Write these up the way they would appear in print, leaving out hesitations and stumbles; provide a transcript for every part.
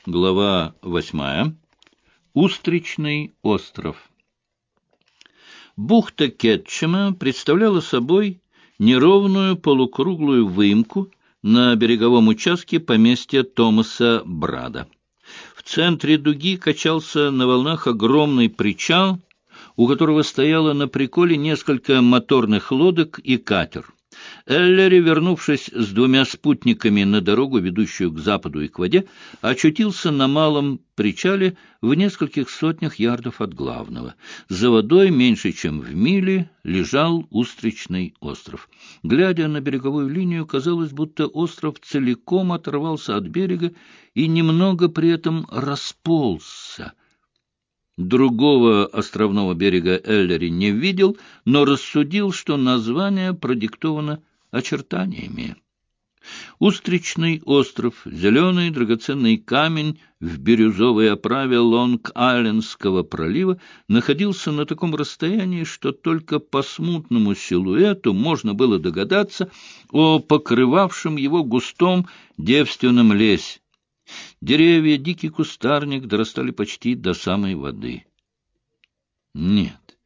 Глава 8. Устричный остров. Бухта Кетчема представляла собой неровную полукруглую выемку на береговом участке поместья Томаса Брада. В центре дуги качался на волнах огромный причал, у которого стояло на приколе несколько моторных лодок и катер. Эллери, вернувшись с двумя спутниками на дорогу, ведущую к западу и к воде, очутился на малом причале в нескольких сотнях ярдов от главного. За водой, меньше чем в миле, лежал Устричный остров. Глядя на береговую линию, казалось, будто остров целиком оторвался от берега и немного при этом расползся. Другого островного берега Эллери не видел, но рассудил, что название продиктовано очертаниями. Устричный остров, зеленый драгоценный камень в бирюзовой оправе Лонг-Айлендского пролива, находился на таком расстоянии, что только по смутному силуэту можно было догадаться о покрывавшем его густом девственном лесе. Деревья, дикий кустарник дорастали почти до самой воды. Нет,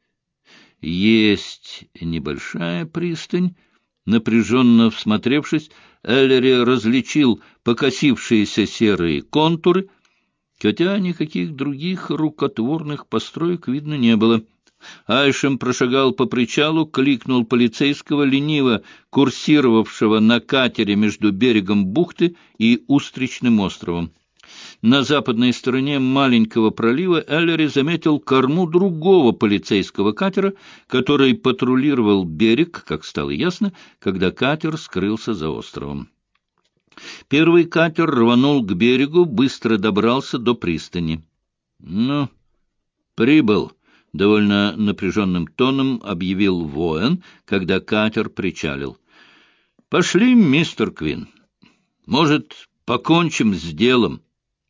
есть небольшая пристань. Напряженно всмотревшись, Эллери различил покосившиеся серые контуры, хотя никаких других рукотворных построек видно не было. Айшем прошагал по причалу, кликнул полицейского, лениво курсировавшего на катере между берегом бухты и Устричным островом. На западной стороне маленького пролива Эллери заметил корму другого полицейского катера, который патрулировал берег, как стало ясно, когда катер скрылся за островом. Первый катер рванул к берегу, быстро добрался до пристани. — Ну, прибыл, — довольно напряженным тоном объявил воин, когда катер причалил. — Пошли, мистер Квин. Может, покончим с делом.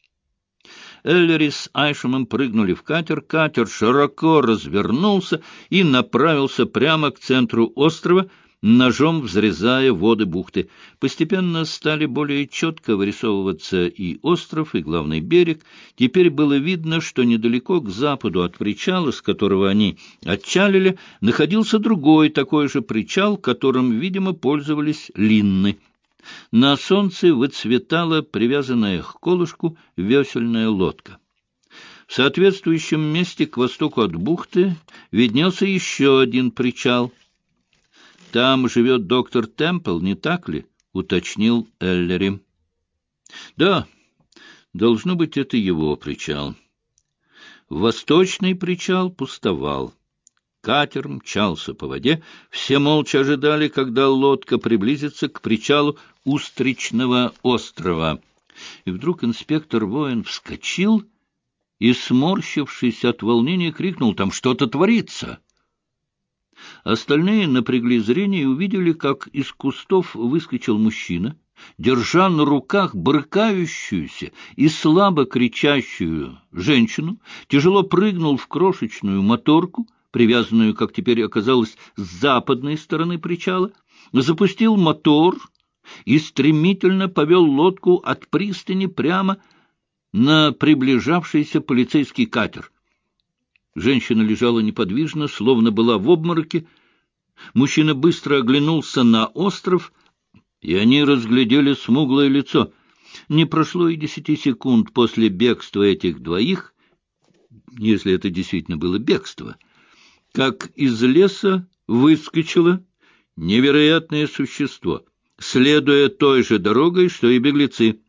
Эллери с Айшемом прыгнули в катер, катер широко развернулся и направился прямо к центру острова, ножом взрезая воды бухты. Постепенно стали более четко вырисовываться и остров, и главный берег. Теперь было видно, что недалеко к западу от причала, с которого они отчалили, находился другой такой же причал, которым, видимо, пользовались линны. На солнце выцветала привязанная к колышку весельная лодка. В соответствующем месте к востоку от бухты виднелся еще один причал. — Там живет доктор Темпл, не так ли? — уточнил Эллери. — Да, должно быть, это его причал. Восточный причал пустовал. Катер мчался по воде, все молча ожидали, когда лодка приблизится к причалу Устричного острова. И вдруг инспектор-воин вскочил и, сморщившись от волнения, крикнул: «Там что-то творится!» Остальные напрягли зрение и увидели, как из кустов выскочил мужчина, держа на руках брыкающуюся и слабо кричащую женщину, тяжело прыгнул в крошечную моторку, привязанную, как теперь оказалось, с западной стороны причала, запустил мотор и стремительно повел лодку от пристани прямо на приближавшийся полицейский катер. Женщина лежала неподвижно, словно была в обмороке. Мужчина быстро оглянулся на остров, и они разглядели смуглое лицо. Не прошло и 10 секунд после бегства этих двоих, если это действительно было бегство, как из леса выскочило невероятное существо, следуя той же дорогой, что и беглецы.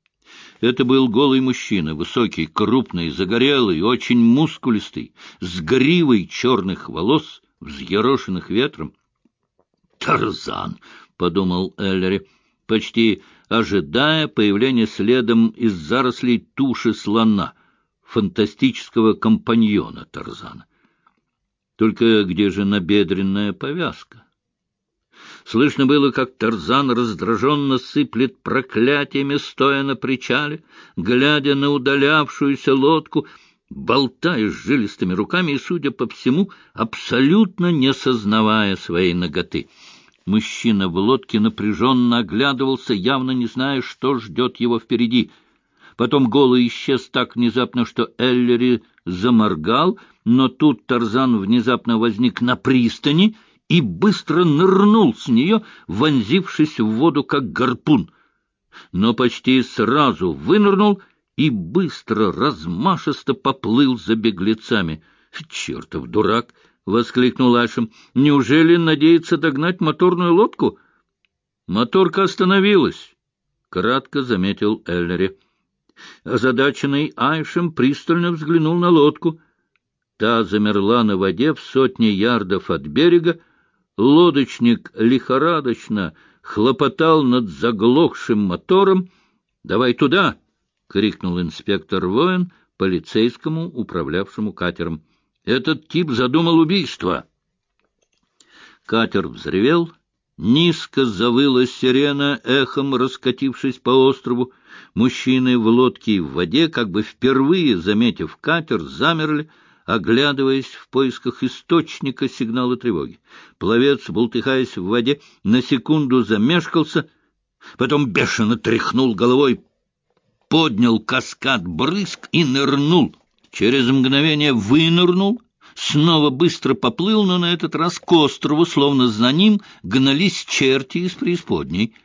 Это был голый мужчина, высокий, крупный, загорелый, очень мускулистый, с гривой черных волос, взъерошенных ветром. «Тарзан!» — подумал Эллери, почти ожидая появления следом из зарослей туши слона, фантастического компаньона Тарзана. Только где же набедренная повязка? Слышно было, как Тарзан раздраженно сыплет проклятиями, стоя на причале, глядя на удалявшуюся лодку, болтая с жилистыми руками и, судя по всему, абсолютно не сознавая своей наготы. Мужчина в лодке напряженно оглядывался, явно не зная, что ждет его впереди. Потом голый исчез так внезапно, что Эллери заморгал, но тут Тарзан внезапно возник на пристани и быстро нырнул с нее, вонзившись в воду, как гарпун. Но почти сразу вынырнул и быстро, размашисто поплыл за беглецами. — Чертов дурак! — воскликнул Айшем. — Неужели надеется догнать моторную лодку? — Моторка остановилась, — кратко заметил Эллери. Озадаченный Айшем пристально взглянул на лодку. Та замерла на воде в 100 ярдов от берега. Лодочник лихорадочно хлопотал над заглохшим мотором. — Давай туда! — крикнул инспектор Воин полицейскому, управлявшему катером. — Этот тип задумал убийство. Катер взревел. Низко завыла сирена, эхом раскатившись по острову. Мужчины в лодке и в воде, как бы впервые заметив катер, замерли, оглядываясь в поисках источника сигнала тревоги. Пловец, бултыхаясь в воде, на секунду замешкался, потом бешено тряхнул головой, поднял каскад брызг и нырнул. Через мгновение вынырнул, снова быстро поплыл, но на этот раз к острову, словно за ним гнались черти из преисподней.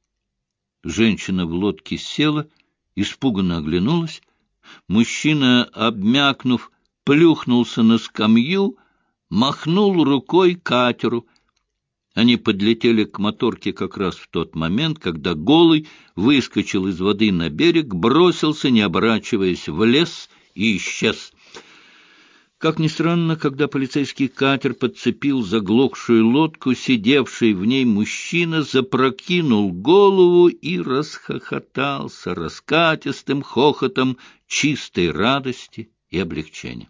Женщина в лодке села, испуганно оглянулась. Мужчина, обмякнув, плюхнулся на скамью, махнул рукой катеру. Они подлетели к моторке как раз в тот момент, когда голый выскочил из воды на берег, бросился, не оборачиваясь, в лес и исчез. Как ни странно, когда полицейский катер подцепил заглохшую лодку, сидевший в ней мужчина запрокинул голову и расхохотался раскатистым хохотом чистой радости и облегчения.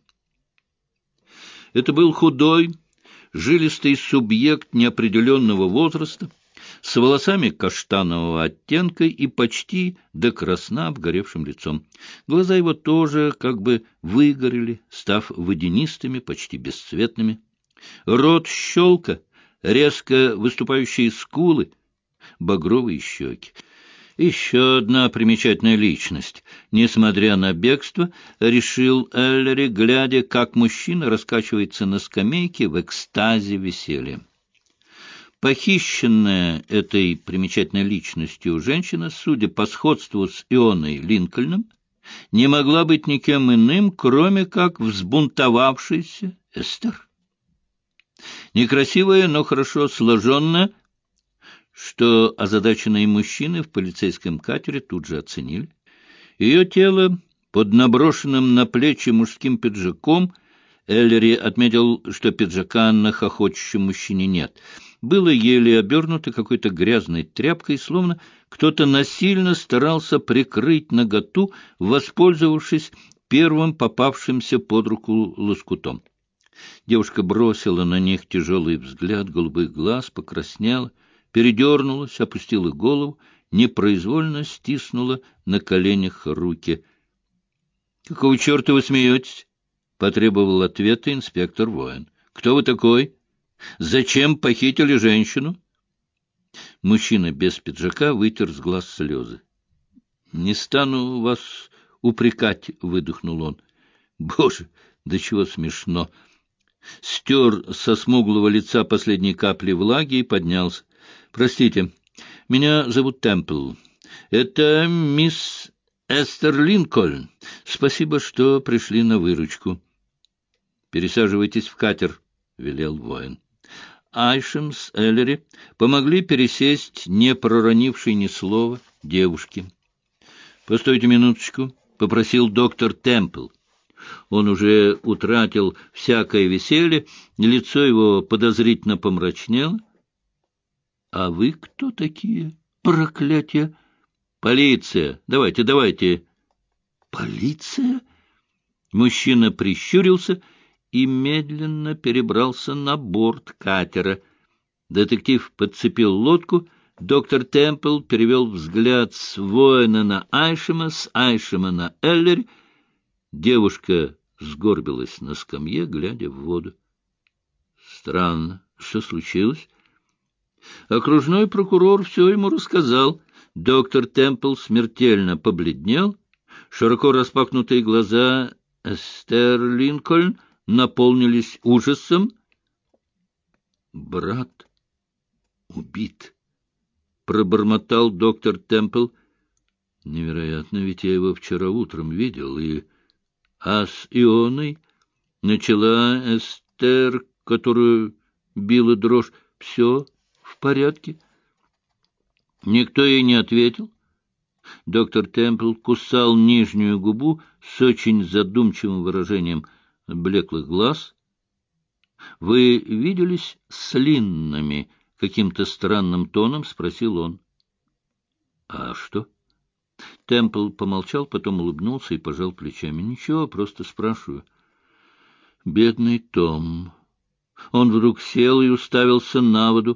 Это был худой, жилистый субъект неопределенного возраста, с волосами каштанового оттенка и почти до красна обгоревшим лицом. Глаза его тоже как бы выгорели, став водянистыми, почти бесцветными. Рот щелка, резко выступающие скулы, багровые щеки. Еще одна примечательная личность. Несмотря на бегство, решил Эллери, глядя, как мужчина раскачивается на скамейке в экстазе веселья. Похищенная этой примечательной личностью женщина, судя по сходству с Ионой Линкольном, не могла быть никем иным, кроме как взбунтовавшейся Эстер. Некрасивая, но хорошо сложенная, что озадаченные мужчины в полицейском катере тут же оценили. Ее тело под наброшенным на плечи мужским пиджаком, Эллери отметил, что пиджака на хохочущем мужчине нет, было еле обернуто какой-то грязной тряпкой, словно кто-то насильно старался прикрыть наготу, воспользовавшись первым попавшимся под руку лоскутом. Девушка бросила на них тяжелый взгляд голубых глаз, покраснела, передернулась, опустила голову, непроизвольно стиснула на коленях руки. — Какого черта вы смеетесь? — потребовал ответа инспектор Воин. — Кто вы такой? Зачем похитили женщину? Мужчина без пиджака вытер с глаз слезы. — Не стану вас упрекать, — выдохнул он. — Боже, да чего смешно! Стер со смуглого лица последние капли влаги и поднялся. — Простите, меня зовут Темпл. Это мисс Эстер Линкольн. Спасибо, что пришли на выручку. — Пересаживайтесь в катер, — велел воин. Айшем с Эллери помогли пересесть, не проронившей ни слова, девушке. — Постойте минуточку, — попросил доктор Темпл. Он уже утратил всякое веселье, лицо его подозрительно помрачнело. — А вы кто такие, проклятие? — Полиция. Давайте, давайте. — Полиция? Мужчина прищурился и медленно перебрался на борт катера. Детектив подцепил лодку. Доктор Темпл перевел взгляд с воина на Айшема, с Айшема на Эллери. Девушка сгорбилась на скамье, глядя в воду. Странно. Что случилось? Окружной прокурор все ему рассказал. Доктор Темпл смертельно побледнел. Широко распахнутые глаза Эстер Линкольн наполнились ужасом. «Брат убит», — пробормотал доктор Темпл. «Невероятно, ведь я его вчера утром видел, и... А с Ионой?» — начала Эстер, которую била дрожь. «Все в порядке?» Никто ей не ответил. Доктор Темпл кусал нижнюю губу с очень задумчивым выражением блеклых глаз. — Вы виделись с Линнами? — каким-то странным тоном спросил он. — А что? Темпл помолчал, потом улыбнулся и пожал плечами. — Ничего, просто спрашиваю. — Бедный Том. Он вдруг сел и уставился на воду.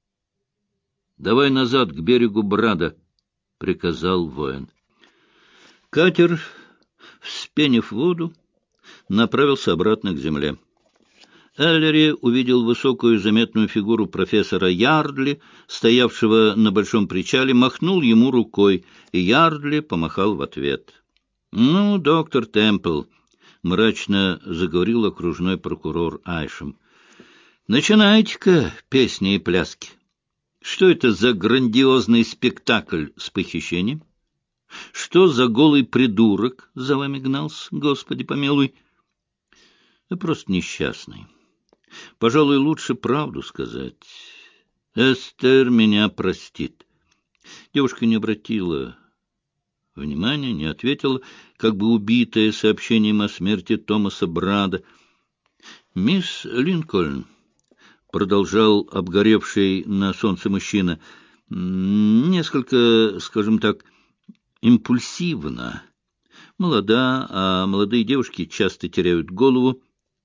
— Давай назад, к берегу Брада, — приказал воин. Катер, вспенив воду, направился обратно к земле. Эллери увидел высокую заметную фигуру профессора Ярдли, стоявшего на большом причале, махнул ему рукой, и Ярдли помахал в ответ. — Ну, доктор Темпл, — мрачно заговорил окружной прокурор Айшем, — начинайте-ка песни и пляски. Что это за грандиозный спектакль с похищением? Что за голый придурок за вами гнался, Господи помилуй? Да просто несчастный. Пожалуй, лучше правду сказать. Эстер меня простит. Девушка не обратила внимания, не ответила, как бы убитая сообщением о смерти Томаса Брада. «Мисс Линкольн», — продолжал обгоревший на солнце мужчина, — несколько, скажем так, импульсивно. Молода, а молодые девушки часто теряют голову.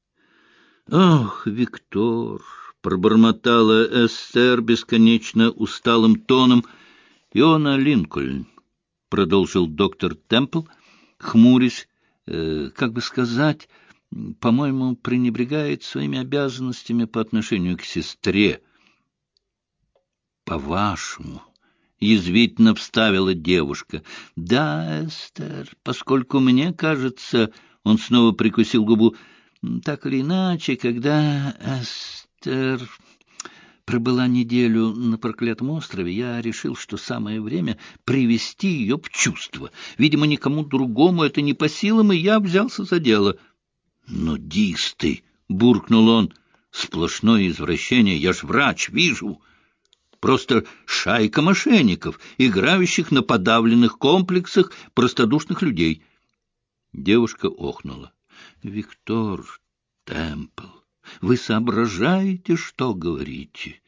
«Ох, Виктор!» — пробормотала Эстер бесконечно усталым тоном. «Иона Линкольн», — продолжил доктор Темпл, хмурясь, как бы сказать, по-моему, пренебрегает своими обязанностями по отношению к сестре. «По-вашему», — язвительно вставила девушка. «Да, Эстер, поскольку мне кажется...» — он снова прикусил губу. «Так или иначе, когда Эстер пробыла неделю на проклятом острове, я решил, что самое время привести ее в чувство. Видимо, никому другому это не по силам, и я взялся за дело». «Нудисты!» — буркнул он. «Сплошное извращение. Я ж врач, вижу. Просто шайка мошенников, играющих на подавленных комплексах простодушных людей». Девушка охнула. — Виктор Темпл, вы соображаете, что говорите?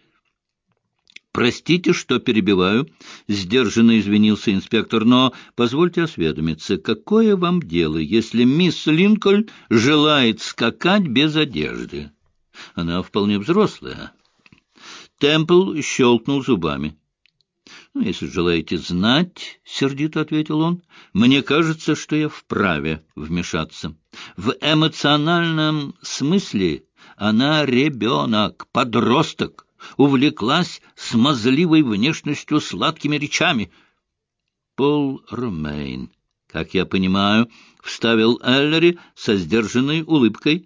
— Простите, что перебиваю, — сдержанно извинился инспектор, — но позвольте осведомиться, какое вам дело, если мисс Линкольн желает скакать без одежды? Она вполне взрослая. Темпл щелкнул зубами. — Если желаете знать, — сердито ответил он, — мне кажется, что я вправе вмешаться. В эмоциональном смысле она ребенок, подросток, увлеклась смазливой внешностью, сладкими речами. — Пол Ромейн, как я понимаю, — вставил Эллери со сдержанной улыбкой.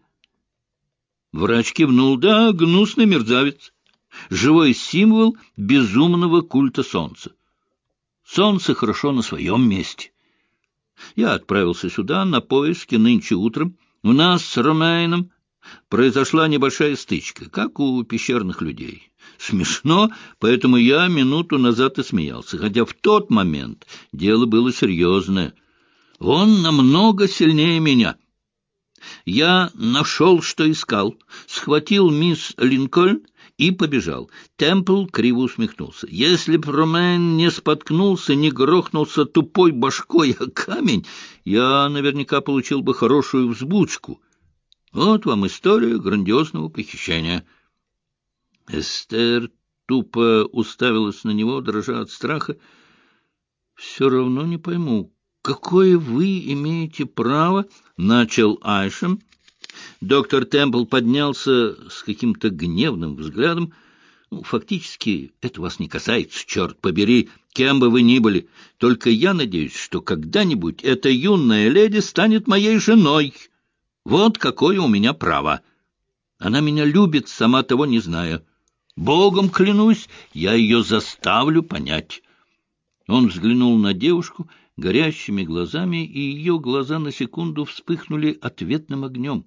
Врач кивнул. — Да, гнусный мерзавец. Живой символ безумного культа солнца. Солнце хорошо на своем месте. Я отправился сюда на поиски нынче утром. У нас с Ромейном произошла небольшая стычка, как у пещерных людей. Смешно, поэтому я минуту назад и смеялся, хотя в тот момент дело было серьезное. Он намного сильнее меня. Я нашел, что искал, схватил мисс Линкольн и побежал. Темпл криво усмехнулся. Если б Ромейн не споткнулся, не грохнулся тупой башкой о камень, я наверняка получил бы хорошую взбучку. Вот вам история грандиозного похищения. Эстер тупо уставилась на него, дрожа от страха. — Все равно не пойму, какое вы имеете право, — начал Айшем. Доктор Темпл поднялся с каким-то гневным взглядом. Фактически, это вас не касается, черт побери, кем бы вы ни были. Только я надеюсь, что когда-нибудь эта юная леди станет моей женой. Вот какое у меня право. Она меня любит, сама того не зная. Богом клянусь, я ее заставлю понять». Он взглянул на девушку горящими глазами, и ее глаза на секунду вспыхнули ответным огнем.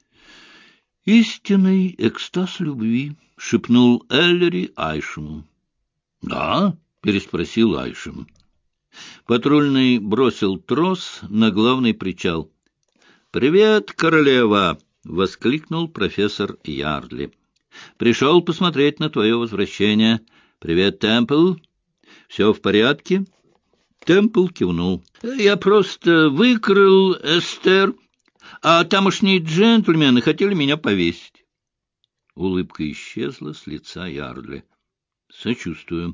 «Истинный экстаз любви», — шепнул Эллери Айшему. «Да?» — переспросил Айшем. Патрульный бросил трос на главный причал. «Привет, королева!» — воскликнул профессор Ярдли. «Пришел посмотреть на твое возвращение. Привет, Темпл. Все в порядке?» Темпл кивнул. «Я просто выкрал Эстер, а тамошние джентльмены хотели меня повесить». Улыбка исчезла с лица Ярдли. «Сочувствую».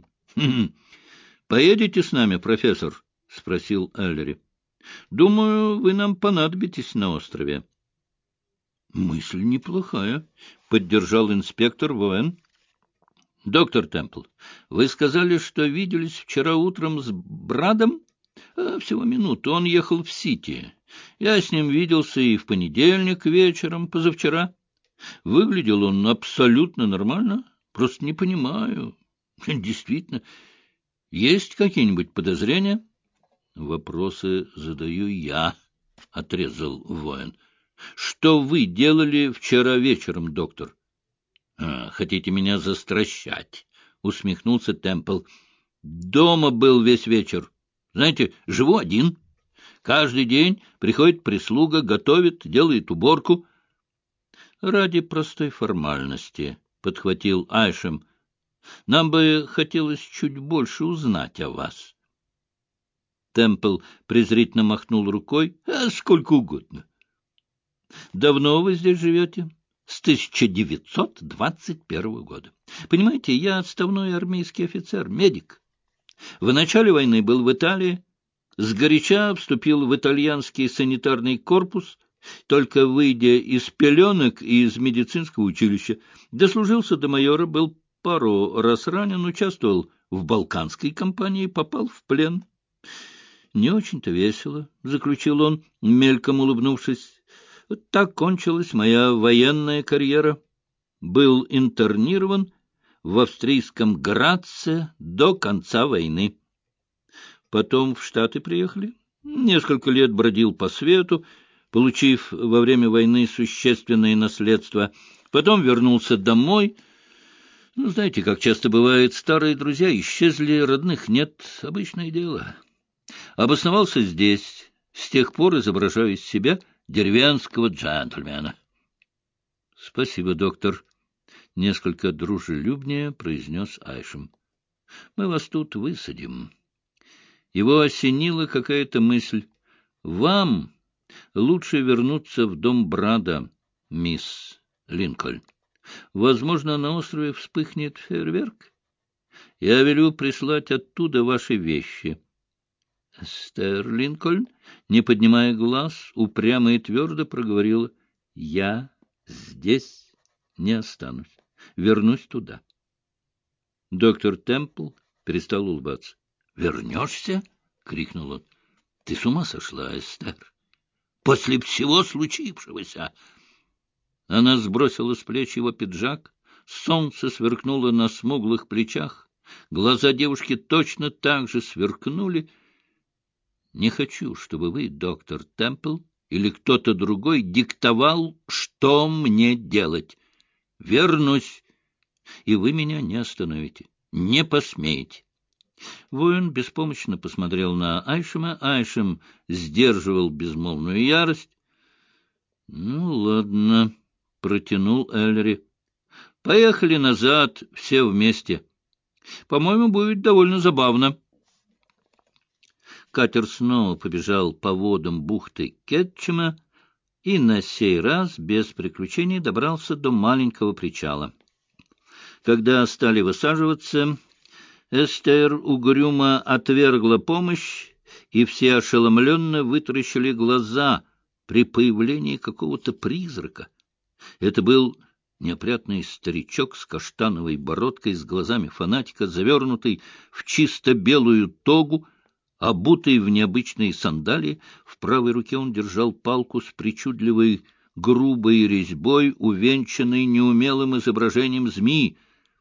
«Поедете с нами, профессор?» — спросил Эллери. «Думаю, вы нам понадобитесь на острове». «Мысль неплохая», — поддержал инспектор Воэн. «Доктор Темпл, вы сказали, что виделись вчера утром с Брадом?» «Всего минуту. Он ехал в Сити. Я с ним виделся и в понедельник вечером, позавчера. Выглядел он абсолютно нормально. Просто не понимаю. Действительно, есть какие-нибудь подозрения?» «Вопросы задаю я», — отрезал воин. «Что вы делали вчера вечером, доктор?» «Хотите меня застращать?» — усмехнулся Темпл. «Дома был весь вечер. Знаете, живу один. Каждый день приходит прислуга, готовит, делает уборку». «Ради простой формальности», — подхватил Айшем. «Нам бы хотелось чуть больше узнать о вас». Темпл презрительно махнул рукой. «Сколько угодно». «Давно вы здесь живете?» «С 1921 года. Понимаете, я отставной армейский офицер, медик. В начале войны был в Италии, сгоряча вступил в итальянский санитарный корпус, только выйдя из пеленок и из медицинского училища, дослужился до майора, был пару раз ранен, участвовал в Балканской кампании, попал в плен». «Не очень-то весело», — заключил он, мельком улыбнувшись. «Так кончилась моя военная карьера. Был интернирован в австрийском Граце до конца войны. Потом в Штаты приехали. Несколько лет бродил по свету, получив во время войны существенное наследство. Потом вернулся домой. Знаете, как часто бывает, старые друзья исчезли, родных нет, обычное дело. Обосновался здесь, с тех пор изображаю из себя деревенского джентльмена». «Спасибо, доктор», — несколько дружелюбнее произнес Айшем. «Мы вас тут высадим». Его осенила какая-то мысль. «Вам лучше вернуться в дом Брада, мисс Линкольн. Возможно, на острове вспыхнет фейерверк. Я велю прислать оттуда ваши вещи». Эстер Линкольн, не поднимая глаз, упрямо и твердо проговорила: «Я здесь не останусь. Вернусь туда». Доктор Темпл перестал улыбаться. «Вернешься?» — крикнул он. «Ты с ума сошла, Эстер? После всего случившегося!» Она сбросила с плеч его пиджак. Солнце сверкнуло на смуглых плечах. Глаза девушки точно так же сверкнули. «Не хочу, чтобы вы, доктор Темпл, или кто-то другой диктовал, что мне делать. Вернусь, и вы меня не остановите, не посмеете». Воин беспомощно посмотрел на Айшема. Айшем сдерживал безмолвную ярость. «Ну, ладно», — протянул Эллери. «Поехали назад все вместе. По-моему, будет довольно забавно». Катер снова побежал по водам бухты Кетчума и на сей раз без приключений добрался до маленького причала. Когда стали высаживаться, Эстер угрюмо отвергла помощь, и все ошеломленно вытаращили глаза при появлении какого-то призрака. Это был неопрятный старичок с каштановой бородкой, с глазами фанатика, завернутый в чисто белую тогу, обутый в необычные сандалии. В правой руке он держал палку с причудливой грубой резьбой, увенчанной неумелым изображением змеи.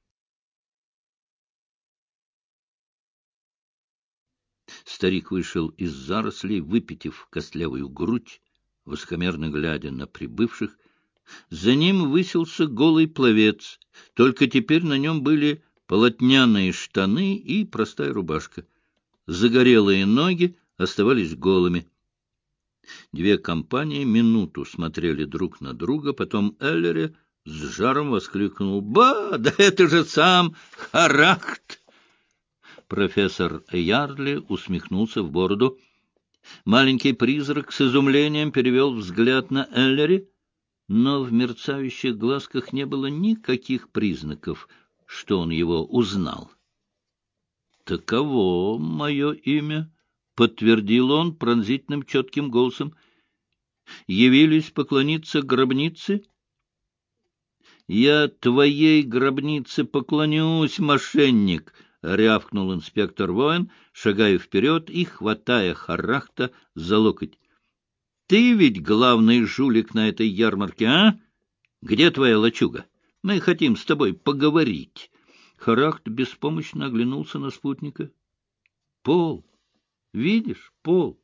Старик вышел из зарослей, выпитив костлявую грудь, высокомерно глядя на прибывших. За ним высился голый пловец, только теперь на нем были полотняные штаны и простая рубашка. Загорелые ноги оставались голыми. Две компании минуту смотрели друг на друга, потом Эллери с жаром воскликнул: «Ба, да это же сам Харахт!» Профессор Ярдли усмехнулся в бороду. Маленький призрак с изумлением перевел взгляд на Эллери, но в мерцающих глазках не было никаких признаков, что он его узнал. — Таково мое имя, — подтвердил он пронзительным четким голосом. — Явились поклониться гробнице? — Я твоей гробнице поклонюсь, мошенник! — рявкнул инспектор Воин, шагая вперед и хватая Харахта за локоть. — Ты ведь главный жулик на этой ярмарке, а? Где твоя лачуга? Мы хотим с тобой поговорить. Харахт беспомощно оглянулся на спутника. — Пол. Видишь, Пол?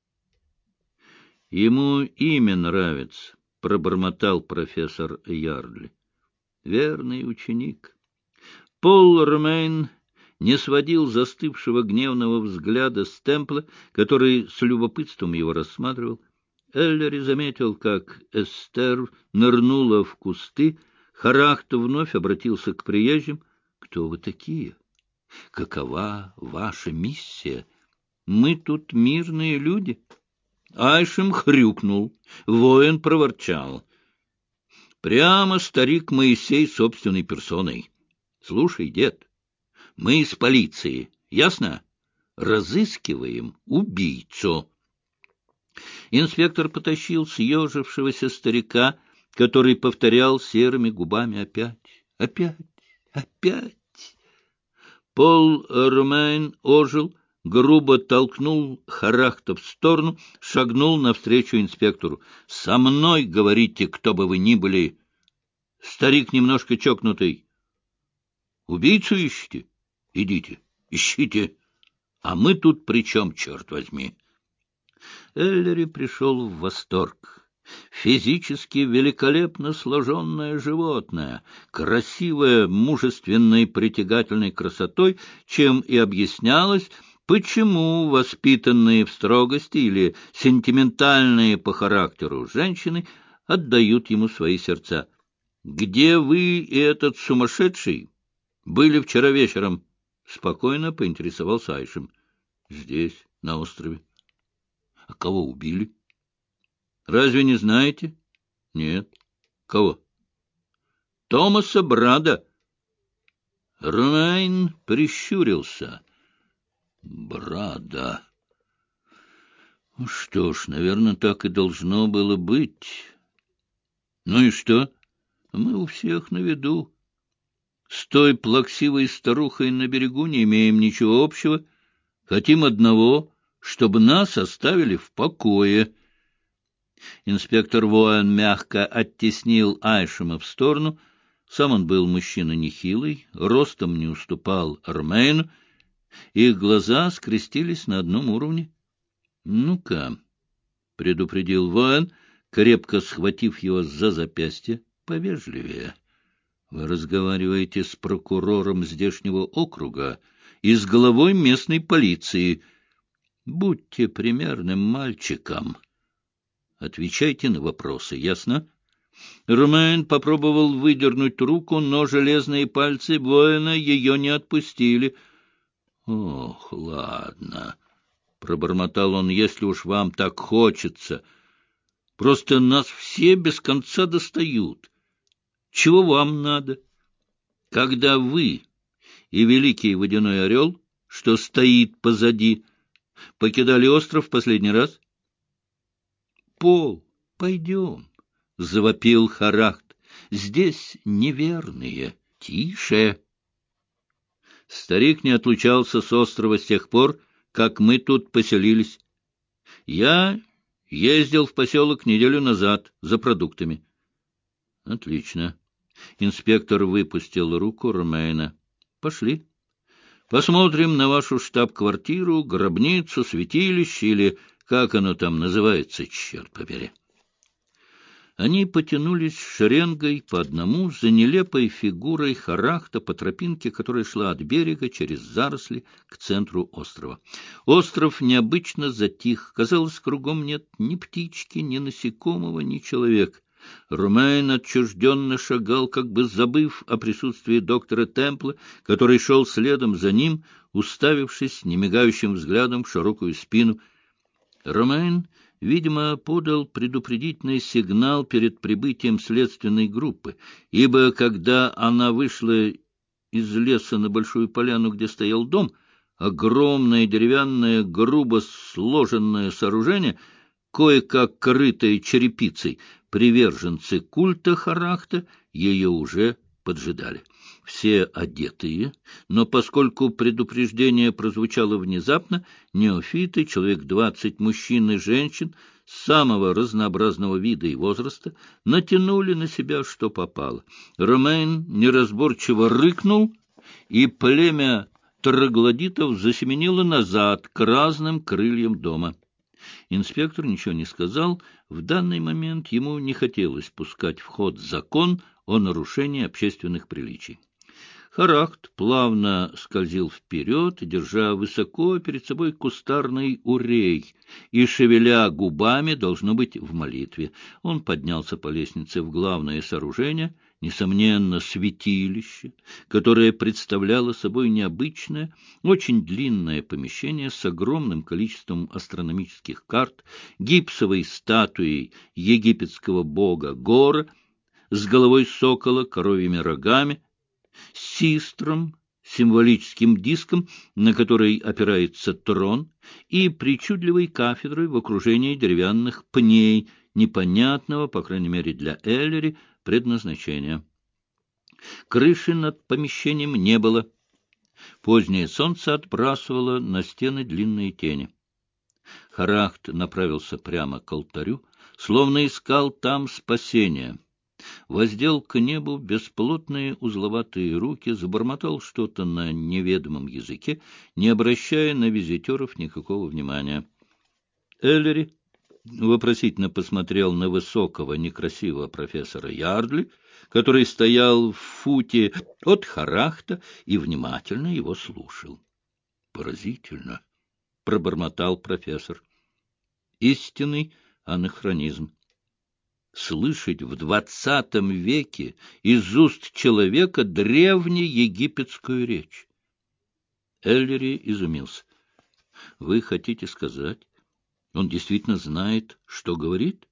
— Ему имя нравится, — пробормотал профессор Ярдли. — Верный ученик. Пол Ромейн не сводил застывшего гневного взгляда с Темпла, который с любопытством его рассматривал. Эллери заметил, как Эстер нырнула в кусты. Харахт вновь обратился к приезжим. — Кто вы такие? Какова ваша миссия? Мы тут мирные люди. Айшем хрюкнул. Воин проворчал. Прямо старик Моисей собственной персоной. Слушай, дед, мы из полиции, ясно? Разыскиваем убийцу. Инспектор потащил съежившегося старика, который повторял серыми губами опять, опять, опять. Пол Ромейн ожил, грубо толкнул Харахта в сторону, шагнул навстречу инспектору. — Со мной говорите, кто бы вы ни были. Старик немножко чокнутый. — Убийцу ищете? Идите, ищите. А мы тут при чем, черт возьми? Эллери пришел в восторг. Физически великолепно сложенное животное, красивое, мужественной, притягательной красотой, чем и объяснялось, почему воспитанные в строгости или сентиментальные по характеру женщины отдают ему свои сердца. — Где вы и этот сумасшедший были вчера вечером? — спокойно поинтересовался Айшем. — Здесь, на острове. — А кого убили? — Разве не знаете? — Нет. — Кого? — Томаса Брада. Ромейн прищурился. — Брада. Ну что ж, наверное, так и должно было быть. Ну и что? Мы у всех на виду. С той плаксивой старухой на берегу не имеем ничего общего. Хотим одного, чтобы нас оставили в покое. Инспектор Воин мягко оттеснил Айшема в сторону. Сам он был мужчина нехилый, ростом не уступал Ромейну. Их глаза скрестились на одном уровне. — Ну-ка, — предупредил Воин, крепко схватив его за запястье, — повежливее. Вы разговариваете с прокурором здешнего округа и с главой местной полиции. Будьте примерным мальчиком. Отвечайте на вопросы, ясно? Ромейн попробовал выдернуть руку, но железные пальцы воина ее не отпустили. — Ох, ладно, — пробормотал он, — если уж вам так хочется. Просто нас все без конца достают. Чего вам надо? Когда вы и великий водяной орел, что стоит позади, покидали остров в последний раз? — Пол, пойдем, — завопил Харахт. — здесь неверные. Тише! Старик не отлучался с острова с тех пор, как мы тут поселились. Я ездил в поселок неделю назад за продуктами. Отлично. Инспектор выпустил руку Ромейна. Пошли. Посмотрим на вашу штаб-квартиру, гробницу, святилище или как оно там называется, черт побери. Они потянулись шеренгой по одному за нелепой фигурой Харахта по тропинке, которая шла от берега через заросли к центру острова. Остров необычно затих. Казалось, кругом нет ни птички, ни насекомого, ни человека. Ромейн отчужденно шагал, как бы забыв о присутствии доктора Темпла, который шел следом за ним, уставившись немигающим взглядом в широкую спину. Ромейн, видимо, подал предупредительный сигнал перед прибытием следственной группы, ибо когда она вышла из леса на большую поляну, где стоял дом, огромное деревянное, грубо сложенное сооружение, кое-как крытое черепицей, приверженцы культа Харахта ее уже поджидали. Все одетые, но поскольку предупреждение прозвучало внезапно, неофиты, человек 20 мужчин и женщин, самого разнообразного вида и возраста, натянули на себя, что попало. Ромейн неразборчиво рыкнул, и племя троглодитов засеменило назад к разным крыльям дома. Инспектор ничего не сказал. В данный момент ему не хотелось пускать в ход закон о нарушении общественных приличий. Харахт плавно скользил вперед, держа высоко перед собой кустарный урей и, шевеля губами, должно быть, в молитве. Он поднялся по лестнице в главное сооружение, несомненно, святилище, которое представляло собой необычное, очень длинное помещение с огромным количеством астрономических карт, гипсовой статуей египетского бога Гора, с головой сокола, коровьими рогами, систром, символическим диском, на который опирается трон, и причудливой кафедрой в окружении деревянных пней, непонятного, по крайней мере для Эллери, предназначения. Крыши над помещением не было. Позднее солнце отбрасывало на стены длинные тени. Харахт направился прямо к алтарю, словно искал там спасения. Воздел к небу бесплотные узловатые руки, забормотал что-то на неведомом языке, не обращая на визитеров никакого внимания. Эллери вопросительно посмотрел на высокого, некрасивого профессора Ярдли, который стоял в футе от Харахта и внимательно его слушал. — Поразительно! — пробормотал профессор. — Истинный анахронизм. Слышать в 20 веке из уст человека древнеегипетскую речь. Эллери изумился. — Вы хотите сказать, он действительно знает, что говорит?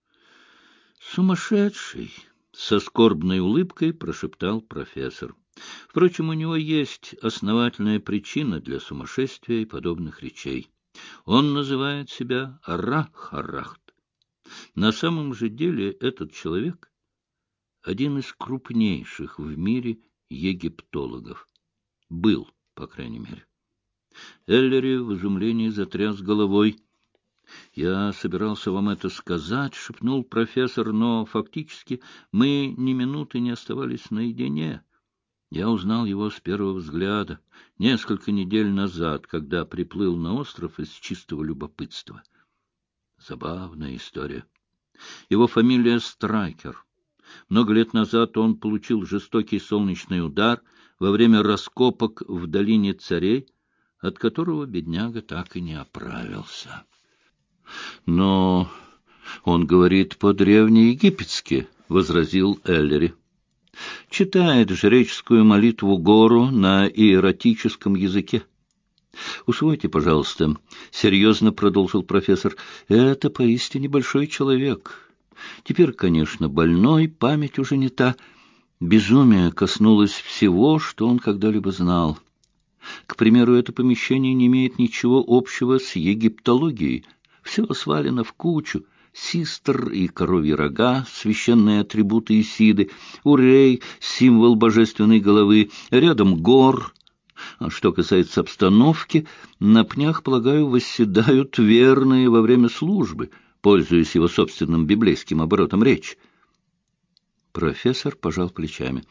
— Сумасшедший! — со скорбной улыбкой прошептал профессор. Впрочем, у него есть основательная причина для сумасшествия и подобных речей. Он называет себя Ра-Харахт. На самом же деле этот человек — один из крупнейших в мире египтологов. Был, по крайней мере. Эллери в изумлении затряс головой. — Я собирался вам это сказать, — шепнул профессор, — но фактически мы ни минуты не оставались наедине. Я узнал его с первого взгляда, несколько недель назад, когда приплыл на остров из чистого любопытства. Забавная история. Его фамилия Страйкер. Много лет назад он получил жестокий солнечный удар во время раскопок в долине Царей, от которого бедняга так и не оправился. — Но он говорит по-древнеегипетски, — возразил Эллери. — Читает жреческую молитву Гору на иератическом языке. — Усвойте, пожалуйста, — серьезно продолжил профессор, — это поистине большой человек. Теперь, конечно, больной, память уже не та. Безумие коснулось всего, что он когда-либо знал. К примеру, это помещение не имеет ничего общего с египтологией. Все свалено в кучу, Систр и коровьи рога, священные атрибуты Исиды, Урей, символ божественной головы, рядом гор. А что касается обстановки, на пнях, полагаю, восседают верные во время службы, пользуясь его собственным библейским оборотом речи. Профессор пожал плечами.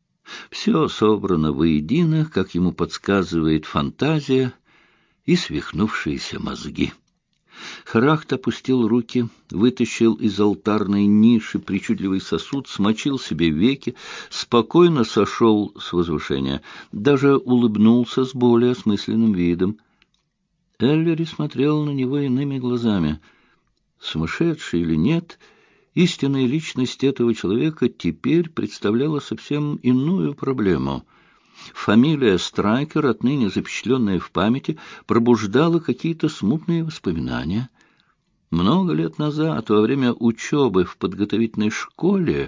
Все собрано воедино, как ему подсказывает фантазия и свихнувшиеся мозги. Харахт опустил руки, вытащил из алтарной ниши причудливый сосуд, смочил себе веки, спокойно сошел с возвышения, даже улыбнулся с более осмысленным видом. Эллери смотрел на него иными глазами. Сумасшедший или нет, истинная личность этого человека теперь представляла совсем иную проблему. Фамилия Страйкер, отныне запечатленная в памяти, пробуждала какие-то смутные воспоминания. Много лет назад, во время учебы в подготовительной школе,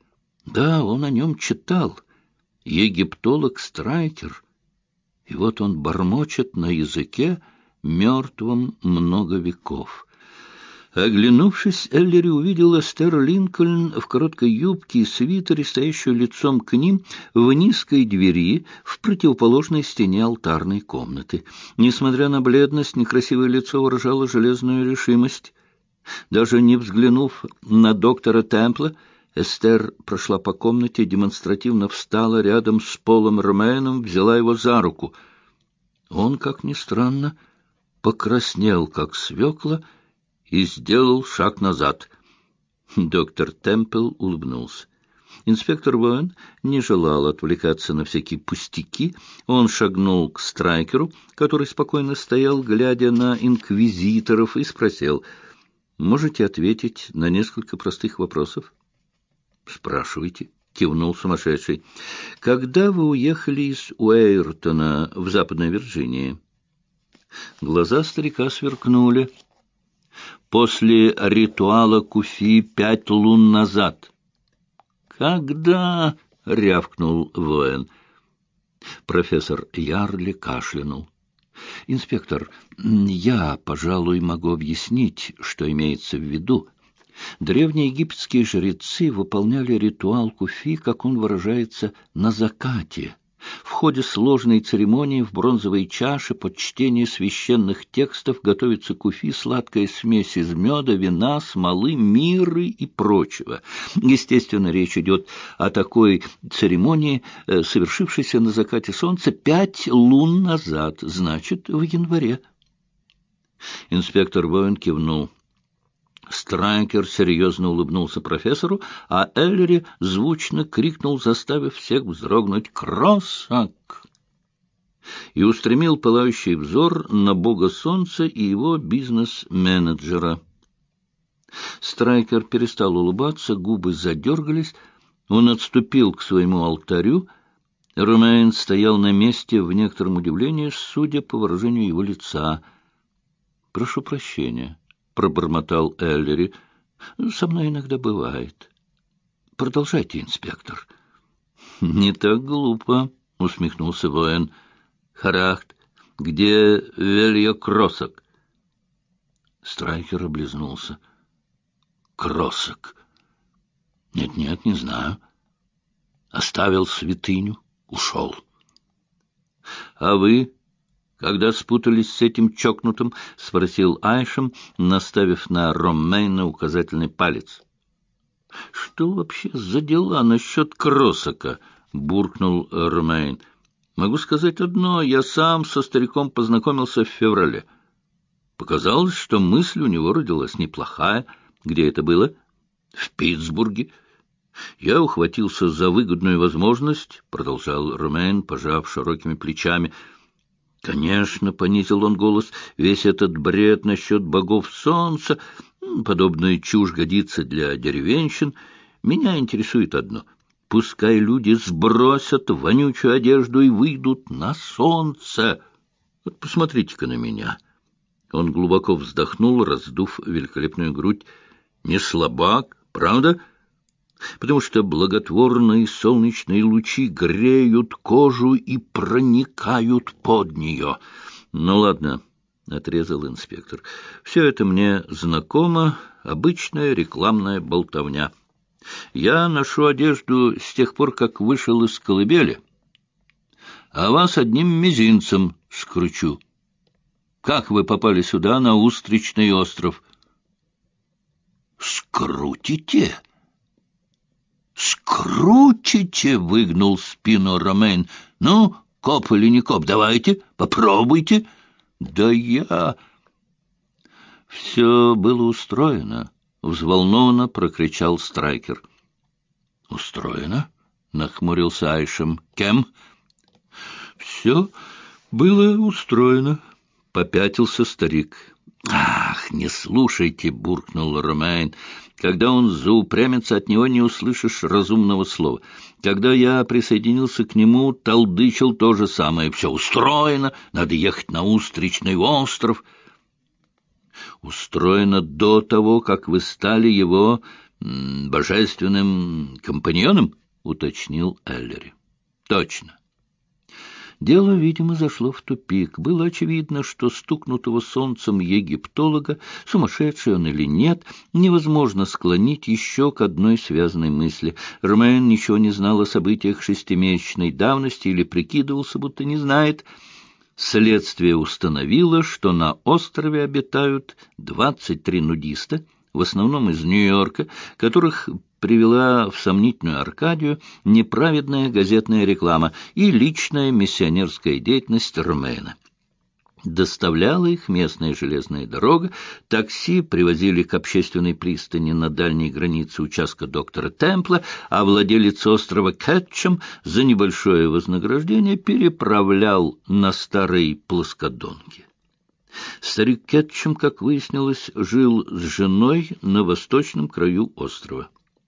да, он о нем читал, египтолог Страйкер, и вот он бормочет на языке, мертвом много веков. Оглянувшись, Эллери увидел Эстер Линкольн в короткой юбке и свитере, стоящую лицом к ним в низкой двери в противоположной стене алтарной комнаты. Несмотря на бледность, некрасивое лицо выражало железную решимость. Даже не взглянув на доктора Темпла, Эстер прошла по комнате, демонстративно встала рядом с Полом Ромейном, взяла его за руку. Он, как ни странно, покраснел, как свекла, и сделал шаг назад. Доктор Темпл улыбнулся. Инспектор Воэн не желал отвлекаться на всякие пустяки. Он шагнул к Страйкеру, который спокойно стоял, глядя на инквизиторов, и спросил: «Можете ответить на несколько простых вопросов?» «Спрашивайте», — кивнул сумасшедший. «Когда вы уехали из Уэйртона в Западной Вирджинии?» Глаза старика сверкнули. «После ритуала Куфи 5 лун назад». «Когда?» — рявкнул воин. Профессор Ярли кашлянул. «Инспектор, я, пожалуй, могу объяснить, что имеется в виду. Древние египетские жрецы выполняли ритуал Куфи, как он выражается, на закате. В ходе сложной церемонии в бронзовой чаше под чтение священных текстов готовится куфи, сладкая смесь из меда, вина, смолы, мирры и прочего. Естественно, речь идет о такой церемонии, совершившейся на закате солнца 5 лун назад, значит, в январе. Инспектор Воин кивнул. Страйкер серьезно улыбнулся профессору, а Эллери звучно крикнул, заставив всех вздрогнуть: «Кросак!» и устремил пылающий взор на бога солнца и его бизнес-менеджера. Страйкер перестал улыбаться, губы задергались, он отступил к своему алтарю. Ромейн стоял на месте в некотором удивлении, судя по выражению его лица. «Прошу прощения», — пробормотал Эллери. «Со мной иногда бывает. Продолжайте, инспектор». «Не так глупо», — усмехнулся воин. «Харахт, где Велья Кросак?» Страйкер облизнулся. «Кросак? Нет, не знаю. Оставил святыню, ушел». «А вы, когда спутались с этим чокнутым?» — спросил Айшем, наставив на Ромейна указательный палец. «Что вообще за дела насчет Кросака?» — буркнул Ромейн. «Могу сказать одно. Я сам со стариком познакомился в феврале. Показалось, что мысль у него родилась неплохая. Где это было? В Питтсбурге. Я ухватился за выгодную возможность», — продолжал Ромейн, пожав широкими плечами. «Конечно», — понизил он голос, — «весь этот бред насчет богов солнца, подобная чушь годится для деревенщин. Меня интересует одно. Пускай люди сбросят вонючую одежду и выйдут на солнце. Вот посмотрите-ка на меня». Он глубоко вздохнул, раздув великолепную грудь. «Не слабак, правда? Потому что благотворные солнечные лучи греют кожу и проникают под нее. Ну, ладно, — отрезал инспектор. — Все это мне знакомо, обычная рекламная болтовня. Я ношу одежду с тех пор, как вышел из колыбели, а вас одним мизинцем скручу. Как вы попали сюда, на Устричный остров? — Скрутите? — Скрутите! — выгнул спину Ромейн. — Ну, коп или не коп, давайте, попробуйте. — Да я... Все было устроено, — взволнованно прокричал Страйкер. — Устроено? — нахмурился Айшем. — Кем? — Все было устроено, — попятился старик. — Ах, не слушайте, — буркнул Ромейн. Когда он заупрямится, от него не услышишь разумного слова. Когда я присоединился к нему, толдычил то же самое. Все устроено, надо ехать на Устричный остров. Устроено до того, как вы стали его божественным компаньоном, — уточнил Эллери. — Точно. Дело, видимо, зашло в тупик. Было очевидно, что стукнутого солнцем египтолога, сумасшедший он или нет, невозможно склонить еще к одной связанной мысли. Ромейн ничего не знал о событиях шестимесячной давности или прикидывался, будто не знает. Следствие установило, что на острове обитают 23 нудиста, в основном из Нью-Йорка, которых привела в сомнительную Аркадию неправедная газетная реклама и личная миссионерская деятельность Ромейна. Доставляла их местная железная дорога, такси привозили к общественной пристани на дальней границе участка доктора Темпла, а владелец острова Кетчем за небольшое вознаграждение переправлял на старой плоскодонке. Старик Кетчем, как выяснилось, жил с женой на восточном краю острова.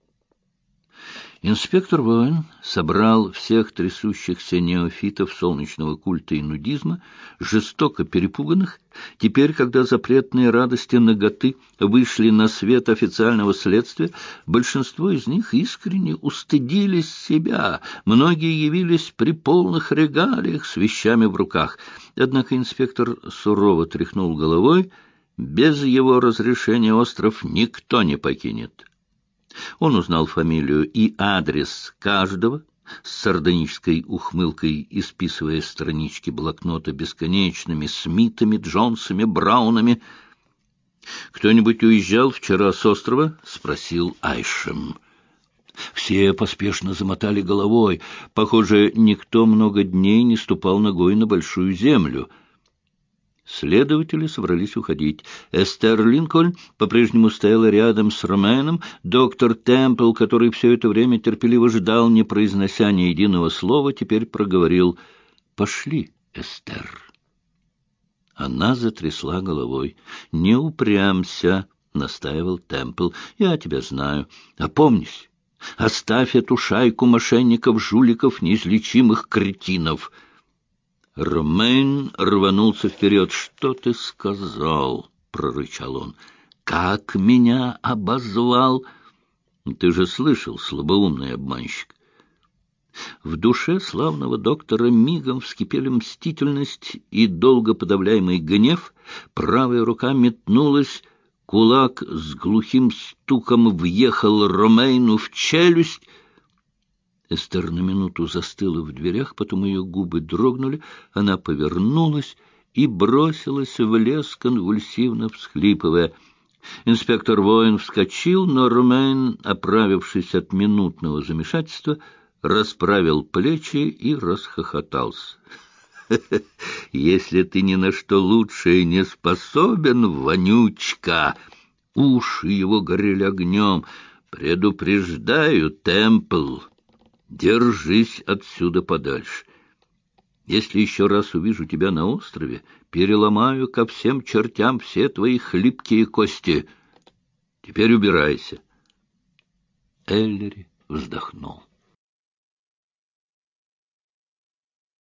Инспектор Воин собрал всех трясущихся неофитов солнечного культа и нудизма, жестоко перепуганных. Теперь, когда запретные радости наготы вышли на свет официального следствия, большинство из них искренне устыдились себя. Многие явились при полных регалиях с вещами в руках. Однако инспектор сурово тряхнул головой. Без его разрешения остров никто не покинет. Он узнал фамилию и адрес каждого, с сардонической ухмылкой исписывая странички блокнота бесконечными Смитами, Джонсами, Браунами. «Кто-нибудь уезжал вчера с острова?» — спросил Айшем. Все поспешно замотали головой. Похоже, никто много дней не ступал ногой на большую землю. Следователи собрались уходить. Эстер Линкольн по-прежнему стояла рядом с Ромейном. Доктор Темпл, который все это время терпеливо ждал, не произнося ни единого слова, теперь проговорил: «Пошли, Эстер». Она затрясла головой. «Не упрямься», — настаивал Темпл. «Я тебя знаю. Опомнись. Оставь эту шайку мошенников, жуликов, неизлечимых кретинов». Ромейн рванулся вперед. «Что ты сказал?» — прорычал он. «Как меня обозвал?» «Ты же слышал, слабоумный обманщик». В душе славного доктора мигом вскипели мстительность и долго подавляемый гнев. Правая рука метнулась, кулак с глухим стуком въехал Ромейну в челюсть. Эстер на минуту застыла в дверях, потом ее губы дрогнули, она повернулась и бросилась в лес, конвульсивно всхлипывая. Инспектор Воин вскочил, но Ромейн, оправившись от минутного замешательства, расправил плечи и расхохотался. — Если ты ни на что лучшее не способен, вонючка! Уши его горели огнем. Предупреждаю, Темпл, держись отсюда подальше. Если еще раз увижу тебя на острове, переломаю ко всем чертям все твои хлипкие кости. Теперь убирайся. Эллери вздохнул.